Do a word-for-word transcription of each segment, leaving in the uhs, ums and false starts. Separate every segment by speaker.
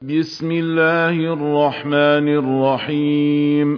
Speaker 1: بسم الله الرحمن الرحيم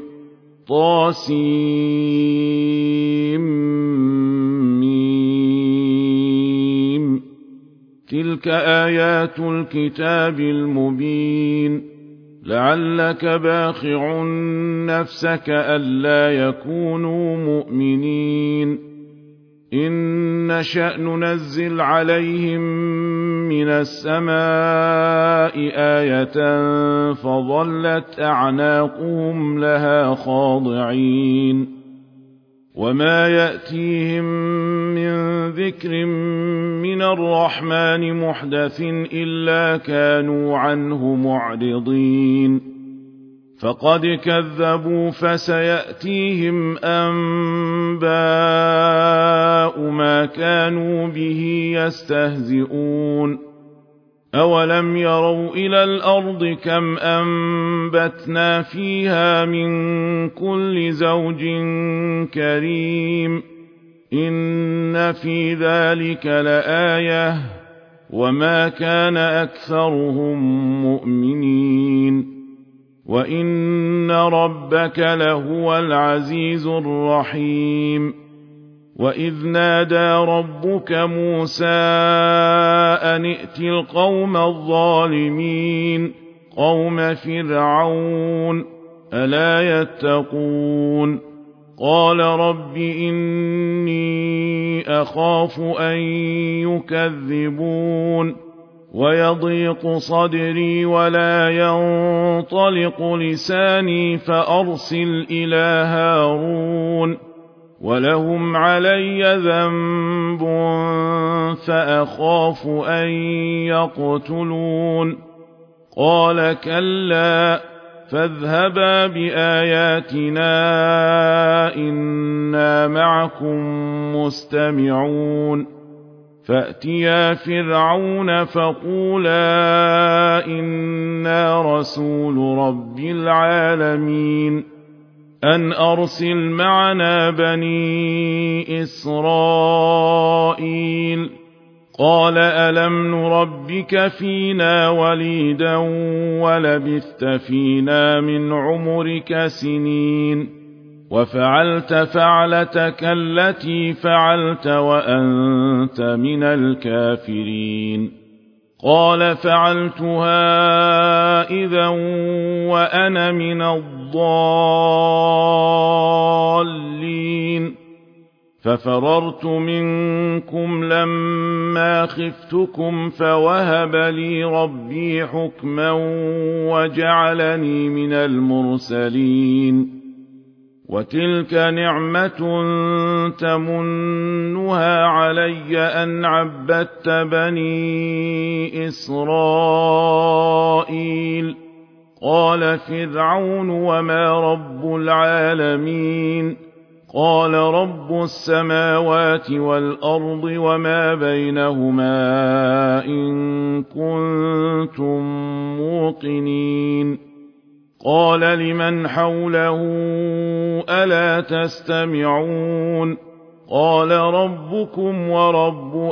Speaker 1: طاسيم تلك آيات الكتاب المبين لعلك باخع نفسك ألا يكونوا مؤمنين إن نشأ ننزل عليهم من السماء آية فظلت أعناقهم لها خاضعين وما يأتيهم من ذكر من الرحمن محدث إلا كانوا عنه معرضين فقد كذبوا فسيأتيهم أنباء ما كانوا به يستهزئون أولم يروا إلى الأرض كم أنبتنا فيها من كل زوج كريم إن في ذلك لآية وما كان أكثرهم مؤمنين وإن ربك لهو العزيز الرحيم وإذ نادى ربك موسى أن ائت القوم الظالمين قوم فرعون ألا يتقون قال رب إني أخاف أن يكذبون ويضيق صدري ولا ينطلق لساني فأرسل إلى هارون ولهم علي ذنب فأخاف أن يقتلون قال كلا فاذهبا بآياتنا إنا معكم مستمعون فأتيا فرعون فقولا إنا رسول رب العالمين أن أرسل معنا بني إسرائيل قال ألم نربك فينا وليدا ولبثت فينا من عمرك سنين وفعلت فعلتك التي فعلت وأنت من الكافرين قال فعلتها إذا وأنا من الضالين ففررت منكم لما خفتكم فوهب لي ربي حكما وجعلني من المرسلين وتلك نعمة تمنها علي أن عبدت بني إسرائيل قال فرعون وما رب العالمين قال رب السماوات والأرض وما بينهما إن كنتم موقنين قال لمن حوله ألا تستمعون قال ربكم ورب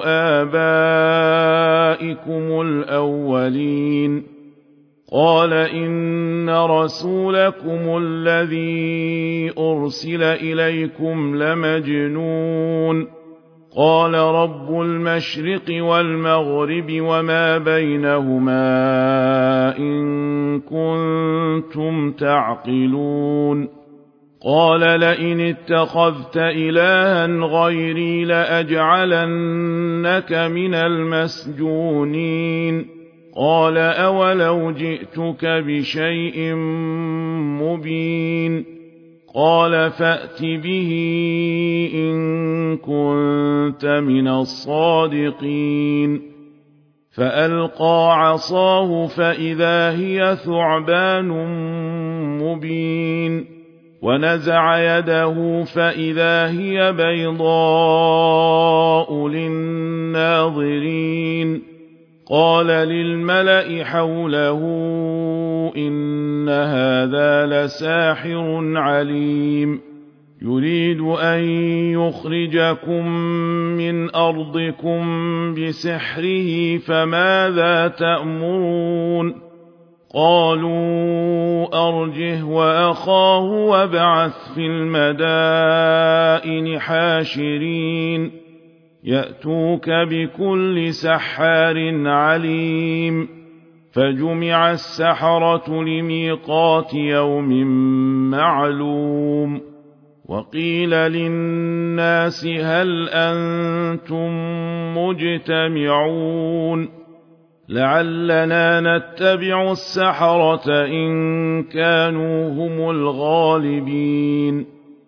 Speaker 1: آبائكم الأولين قال إن رسولكم الذي أرسل إليكم لمجنون قال رب المشرق والمغرب وما بينهما إن كنتم تعقلون قال لئن اتخذت إلها غيري لأجعلنك من المسجونين قال أولو جئتك بشيء مبين قال فأت به إن كنت من الصادقين فألقى عصاه فإذا هي ثعبان مبين ونزع يده فإذا هي بيضاء للناظرين قال للملأ حوله إن هذا لساحر عليم يريد أن يخرجكم من أرضكم بسحره فماذا تأمرون قالوا أرجه وأخاه وابعث في المدائن حاشرين يأتوك بكل سحار عليم فجمع السحرة لميقات يوم معلوم وقيل للناس هل أنتم مجتمعون لعلنا نتبع السحرة إن كانوا هم الغالبين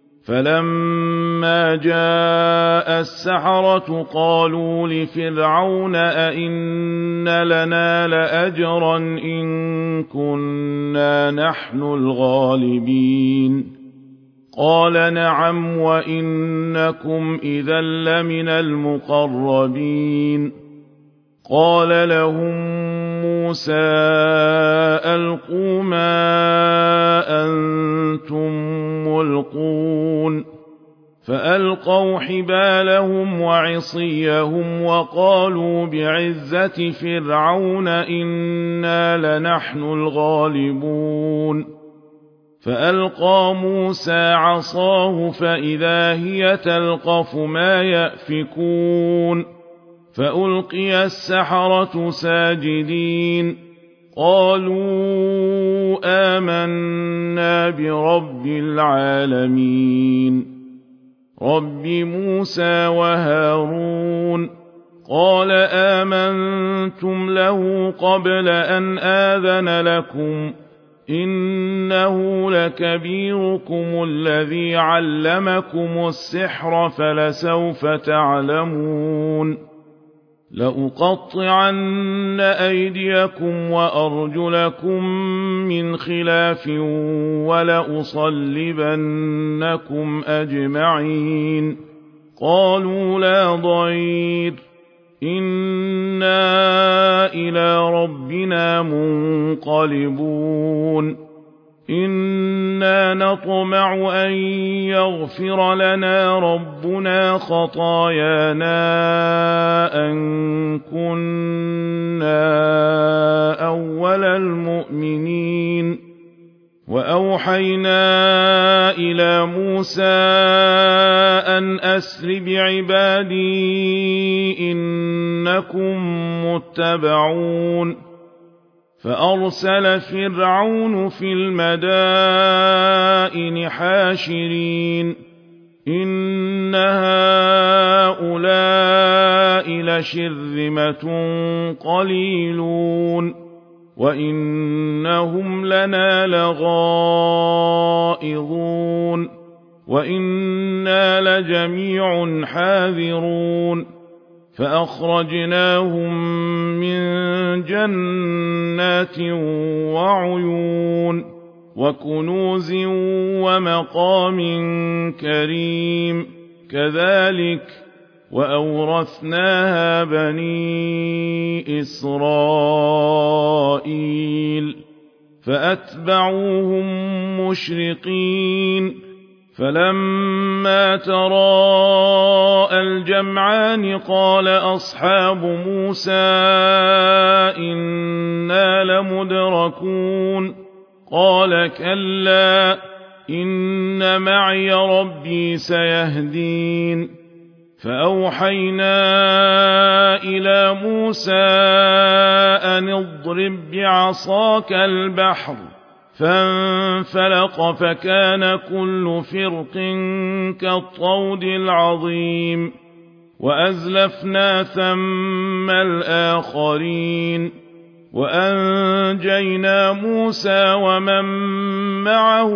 Speaker 1: فلما جاء السحرة قالوا لفرعون أئن لنا لأجرا إن كنا نحن الغالبين قال نعم وإنكم إذا لمن المقربين قال لهم موسى ألقوا ما أنتم ملقون فألقوا حبالهم وعصيهم وقالوا بعزة فرعون إنا لنحن الغالبون فألقى موسى عصاه فإذا هي تلقف ما يأفكون فألقي السحرة ساجدين قالوا آمنا برب العالمين رب موسى وهارون قال آمنتم له قبل أن آذن لكم إنه لكبيركم الذي علمكم السحر فلسوف تعلمون لأقطعن أيديكم وأرجلكم من خلاف ولأصلبنكم أجمعين قالوا لا ضير إنا إلى ربنا منقلبون إنا نطمع أن يغفر لنا ربنا خطايانا أن كنا أول المؤمنين وأوحينا إلى موسى أن أسر بعبادي إنكم متبعون فأرسل فرعون في المدائن حاشرين إن هؤلاء لشرذمة قليلون وإنهم لنا لغائظون وإنا لجميع حاذرون فأخرجناهم من جنات وعيون وكنوز ومقام كريم كذلك وأورثناها بني إسرائيل فأتبعوهم مشرقين فلما تراءى الجمعان قال أصحاب موسى إنا لمدركون قال كلا إن معي ربي سيهدين فأوحينا إلى موسى أن اضرب بعصاك البحر فانفلق فكان كل فرق كالطود العظيم وأزلفنا ثم الآخرين وأنجينا موسى ومن معه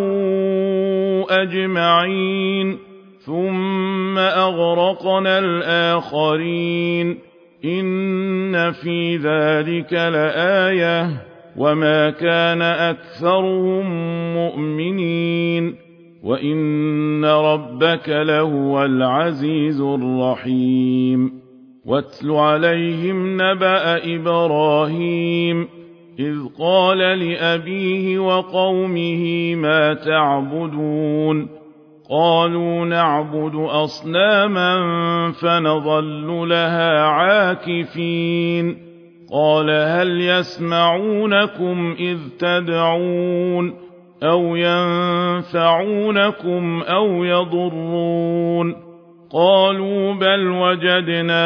Speaker 1: أجمعين ثم أغرقنا الآخرين إن في ذلك لآية وما كان أكثرهم مؤمنين وإن ربك لهو العزيز الرحيم واتل عليهم نبأ إبراهيم إذ قال لأبيه وقومه ما تعبدون قالوا نعبد أصناما فنظل لها عاكفين قال هل يسمعونكم إذ تدعون أو ينفعونكم أو يضرون قالوا بل وجدنا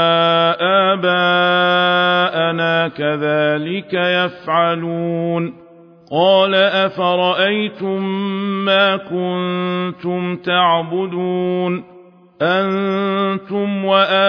Speaker 1: آباءنا كذلك يفعلون قال أفرأيتم ما كنتم تعبدون أنتم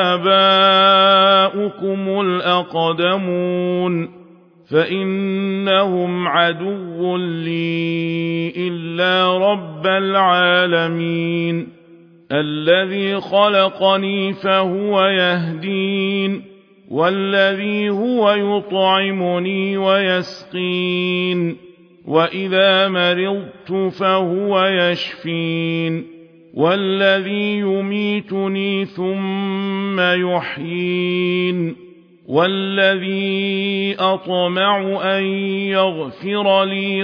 Speaker 1: وآباؤكم الأقدمون فإنهم عدو لي إلا رب العالمين الذي خلقني فهو يهدين والذي هو يطعمني ويسقين وإذا مرضت فهو يشفين والذي يميتني ثم يحيين والذي أطمع أن يغفر لي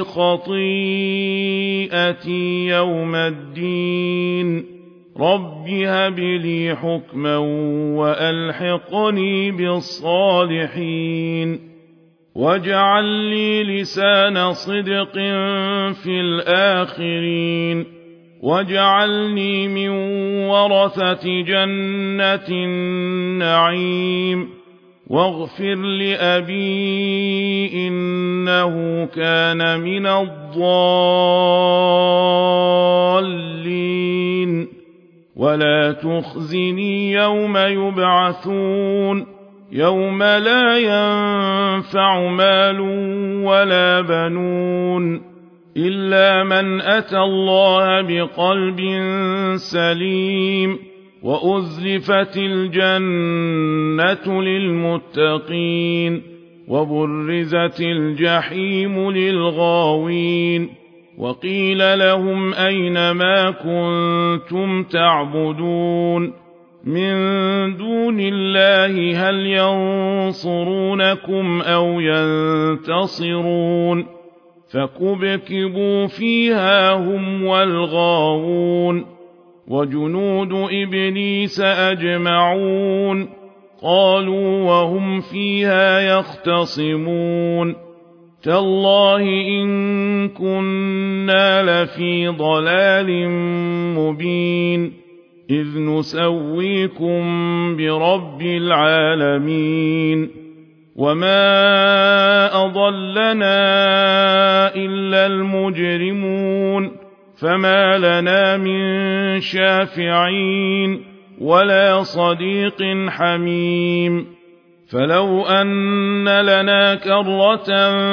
Speaker 1: خطيئتي يوم الدين رب هب لي حكما وألحقني بالصالحين واجعل لي لسان صدق في الآخرين واجعلني من ورثة جنة النعيم واغفر لأبي إنه كان من الضالين ولا تخزني يوم يبعثون يوم لا ينفع مال ولا بنون إلا من أتى الله بقلب سليم وأزلفت الجنة للمتقين وبرزت الجحيم للغاوين وقيل لهم أين ما كنتم تعبدون من دون الله هل ينصرونكم أو ينتصرون فكبكبوا فيها هم والغاوون وجنود إبليس أجمعون قالوا وهم فيها يختصمون تالله إن كنا لفي ضلال مبين إذ نسويكم برب العالمين وما أضلنا إلا المجرمون فما لنا من شافعين ولا صديق حميم فلو أن لنا كرة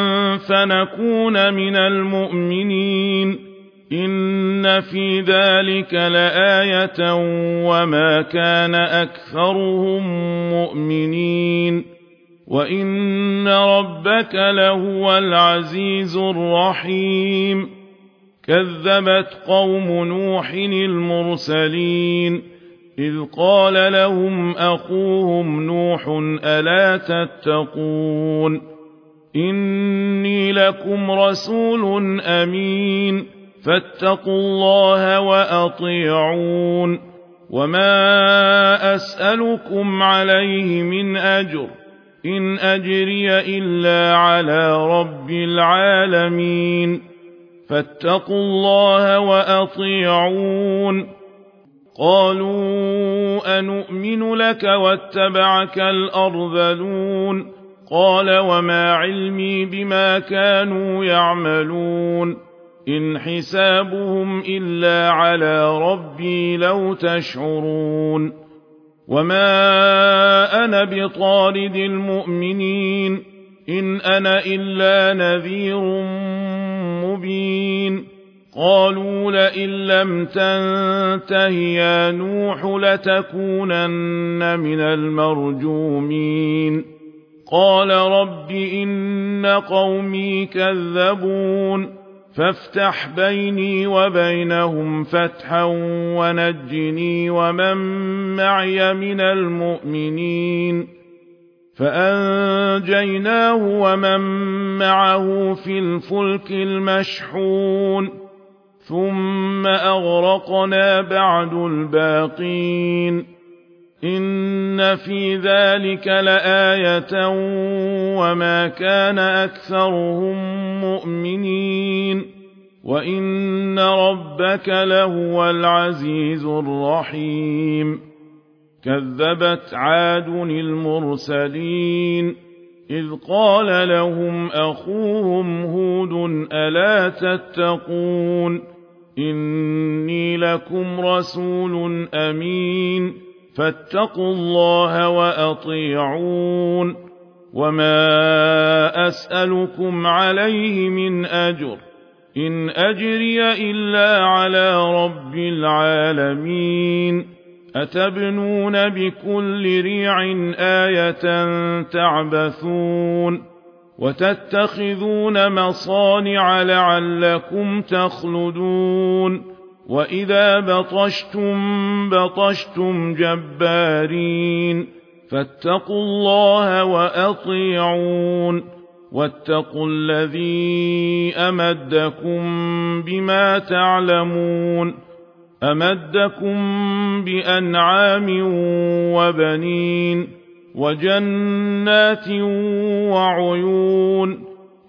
Speaker 1: فنكون من المؤمنين إن في ذلك لآية وما كان أكثرهم مؤمنين وإن ربك لهو العزيز الرحيم كذبت قوم نوح المرسلين إذ قال لهم أخوهم نوح ألا تتقون إني لكم رسول أمين فاتقوا الله وأطيعون وما أسألكم عليه من أجر إن أجري إلا على رب العالمين فاتقوا الله وأطيعون قالوا أنؤمن لك واتبعك الأرذلون قال وما علمي بما كانوا يعملون إن حسابهم إلا على ربي لو تشعرون وما أنا بطارد المؤمنين إن أنا إلا نذير مبين قالوا لئن لم تنته يا نوح لتكونن من المرجومين قال رب إن قومي كذبون فافتح بيني وبينهم فتحا ونجني ومن معي من المؤمنين فأنجيناه ومن معه في الفلك المشحون ثم أغرقنا بعد الباقين إن في ذلك لآية وما كان أكثرهم مؤمنين وإن ربك لهو العزيز الرحيم كذبت عاد المرسلين إذ قال لهم أخوهم هود ألا تتقون إني لكم رسول أمين فاتقوا الله وأطيعون وما أسألكم عليه من أجر إن أجري إلا على رب العالمين أتبنون بكل ريع آية تعبثون وتتخذون مصانع لعلكم تخلدون وإذا بطشتم بطشتم جبارين فاتقوا الله وأطيعون واتقوا الذي أمدكم بما تعلمون أمدكم بأنعام وبنين وجنات وعيون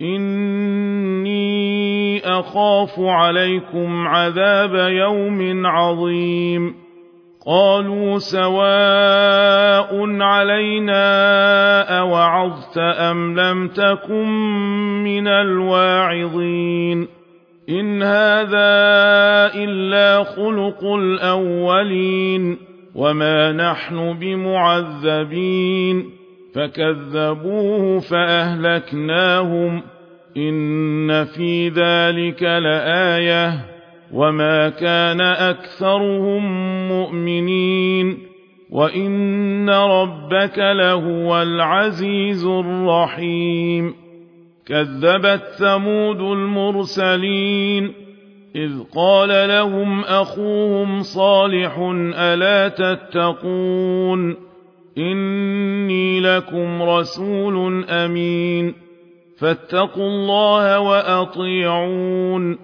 Speaker 1: إني أخاف عليكم عذاب يوم عظيم قالوا سواء علينا أوعظت أم لم تكن من الواعظين إن هذا إلا خلق الأولين وما نحن بمعذبين فكذبوه فأهلكناهم إن في ذلك لآية وما كان أكثرهم مؤمنين وإن ربك لهو العزيز الرحيم كذبت ثمود المرسلين إذ قال لهم أخوهم صالح ألا تتقون إني لكم رسول أمين فاتقوا الله وأطيعون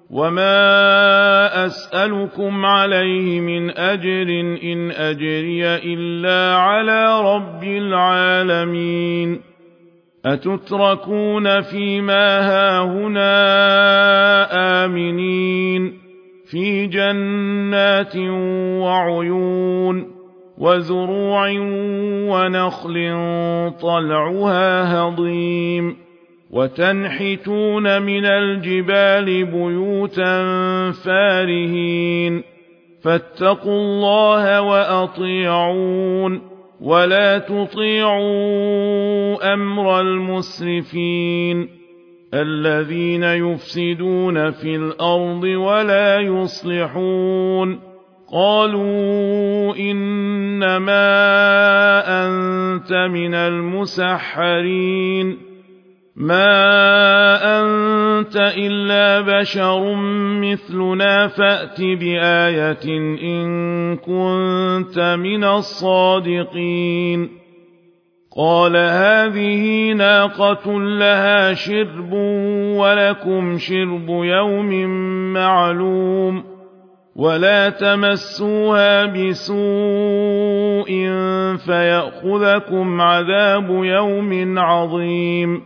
Speaker 1: وما أسألكم عليه من أجر إن أجري إلا على رب العالمين أتتركون فيما هاهنا آمنين في جنات وعيون وزروع ونخل طلعها هضيم وتنحتون من الجبال بيوتا فارهين فاتقوا الله وأطيعون ولا تطيعوا أمر المسرفين الذين يفسدون في الأرض ولا يصلحون قالوا إنما أنت من المسحرين ما أنت إلا بشر مثلنا فأت بآية إن كنت من الصادقين قال هذه ناقة لها شرب ولكم شرب يوم معلوم ولا تمسوها بسوء فيأخذكم عذاب يوم عظيم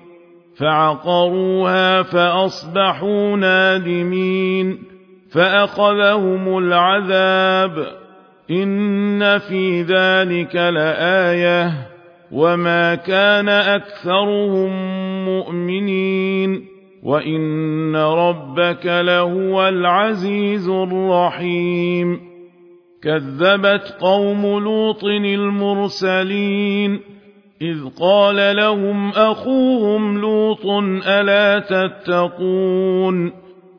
Speaker 1: فعقروها فأصبحوا نادمين فأخذهم العذاب إن في ذلك لآية وما كان أكثرهم مؤمنين وإن ربك لهو العزيز الرحيم كذبت قوم لوط المرسلين إذ قال لهم أخوهم لوط ألا تتقون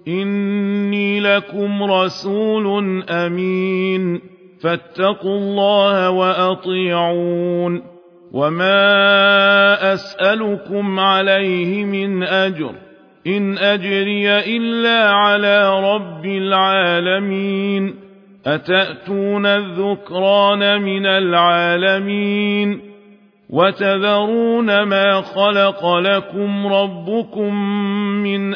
Speaker 1: إني لكم رسول أمين فاتقوا الله وأطيعون وما أسألكم عليه من أجر إن أجري إلا على رب العالمين أتأتون الذكران من العالمين وتذرون ما خلق لكم ربكم من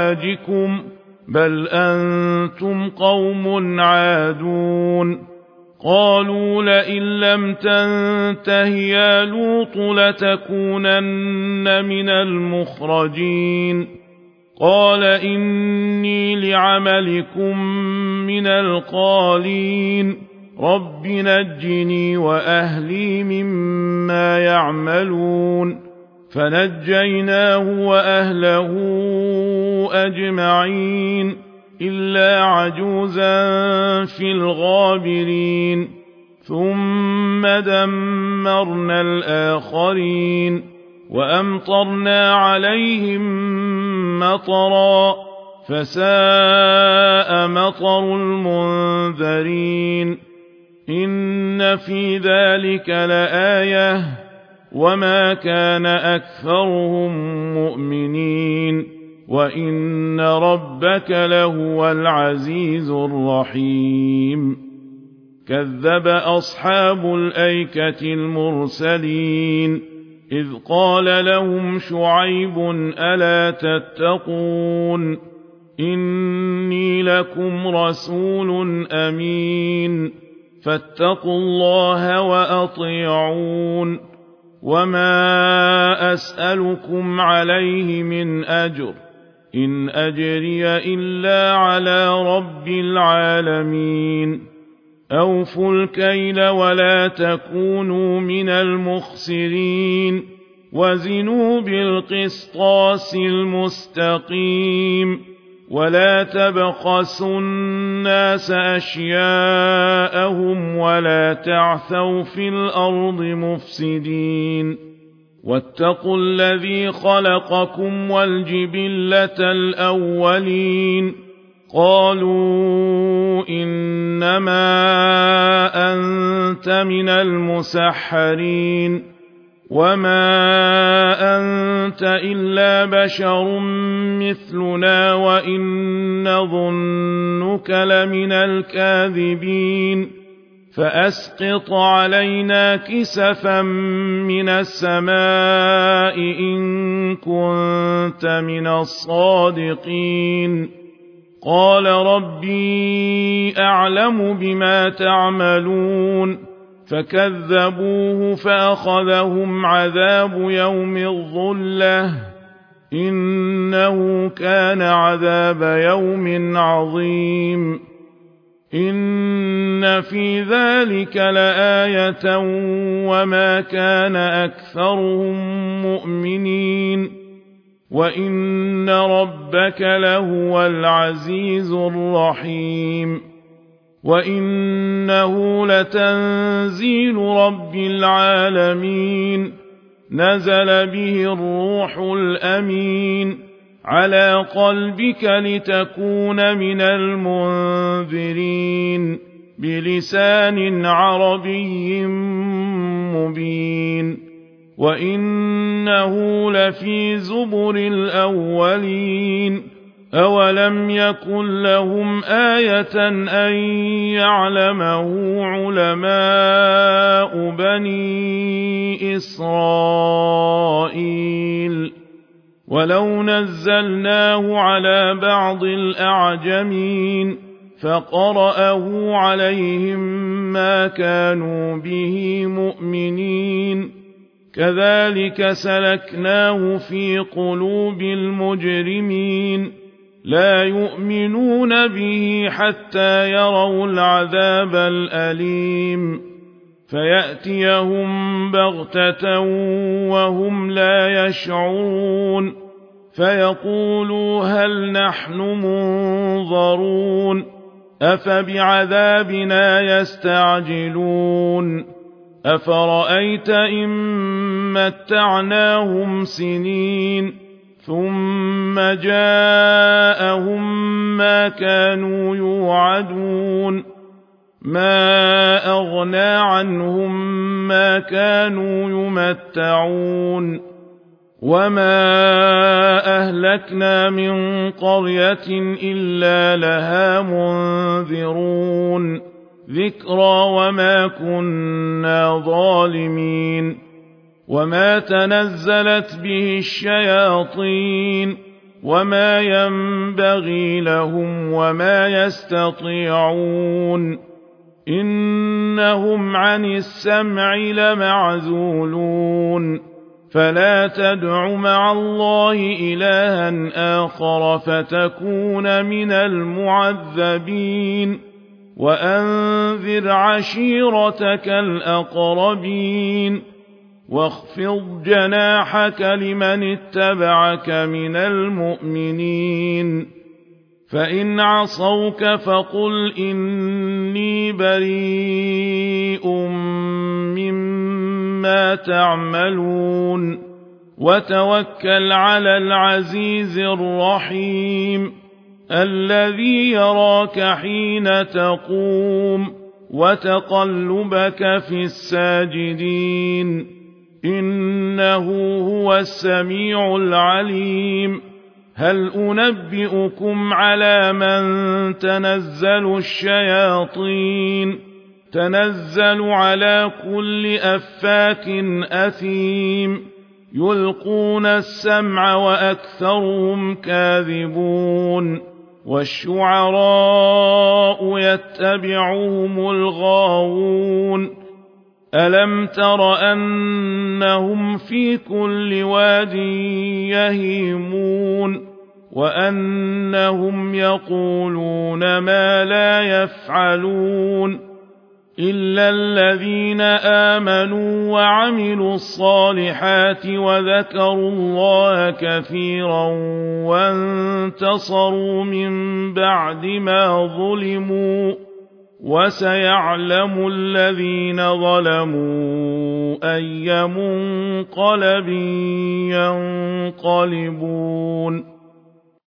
Speaker 1: أزواجكم بل أنتم قوم عادون قالوا لئن لم تنته يا لوط لتكونن من المخرجين قال إني لعملكم من القالين رب نجني وأهلي مما يعملون فنجيناه وأهله أجمعين إلا عجوزا في الغابرين ثم دمرنا الآخرين وأمطرنا عليهم مطرا فساء مطر المنذرين إن في ذلك لآية وما كان أكثرهم مؤمنين وإن ربك لهو العزيز الرحيم كذب أصحاب الأيكة المرسلين إذ قال لهم شعيب ألا تتقون إني لكم رسول أمين فاتقوا الله وأطيعون وما أسألكم عليه من أجر إن أجري إلا على رب العالمين أوفوا الكيل ولا تكونوا من المخسرين وزنوا بالقسطاس المستقيم ولا تبخسوا الناس أشياءهم ولا تعثوا في الأرض مفسدين واتقوا الذي خلقكم والجبلة الأولين قالوا إنما أنت من المسحرين وما أنت إلا بشر مثلنا وإن نظنك لمن الكاذبين فأسقط علينا كسفا من السماء إن كنت من الصادقين قال ربي أعلم بما تعملون فكذبوه فأخذهم عذاب يوم الظلة إنه كان عذاب يوم عظيم إن في ذلك لآية وما كان أكثرهم مؤمنين وإن ربك لهو العزيز الرحيم وإنه لتنزيل رب العالمين نزل به الروح الأمين على قلبك لتكون من المنذرين بلسان عربي مبين وإنه لفي زبر الأولين أولم يكن لهم آية أن يعلمه علماء بني إسرائيل ولو نزلناه على بعض الأعجمين فقرأه عليهم ما كانوا به مؤمنين كذلك سلكناه في قلوب المجرمين لا يؤمنون به حتى يروا العذاب الأليم فيأتيهم بغتة وهم لا يشعرون فيقولوا هل نحن منظرون أفبعذابنا يستعجلون أفرأيت إن متعناهم سنين ثم جاءهم ما كانوا يوعدون ما أغنى عنهم ما كانوا يمتعون وما أهلكنا من قرية إلا لها منذرون ذكرى وما كنا ظالمين وما تنزلت به الشياطين وما ينبغي لهم وما يستطيعون إنهم عن السمع لمعزولون فلا تدع مع الله إلها آخر فتكون من المعذبين وأنذر عشيرتك الأقربين واخفض جناحك لمن اتبعك من المؤمنين فإن عصوك فقل إني بريء مما تعملون وتوكل على العزيز الرحيم الذي يراك حين تقوم وتقلبك في الساجدين إنه هو السميع العليم هل أنبئكم على من تنزل الشياطين تنزل على كل أفاك أثيم يلقون السمع وأكثرهم كاذبون والشعراء يتبعهم الغاوون ألم تر أنهم في كل واد يهيمون وأنهم يقولون ما لا يفعلون إلا الذين آمنوا وعملوا الصالحات وذكروا الله كثيرا وانتصروا من بعد ما ظلموا وسيعلم الذين ظلموا أي منقلب ينقلبون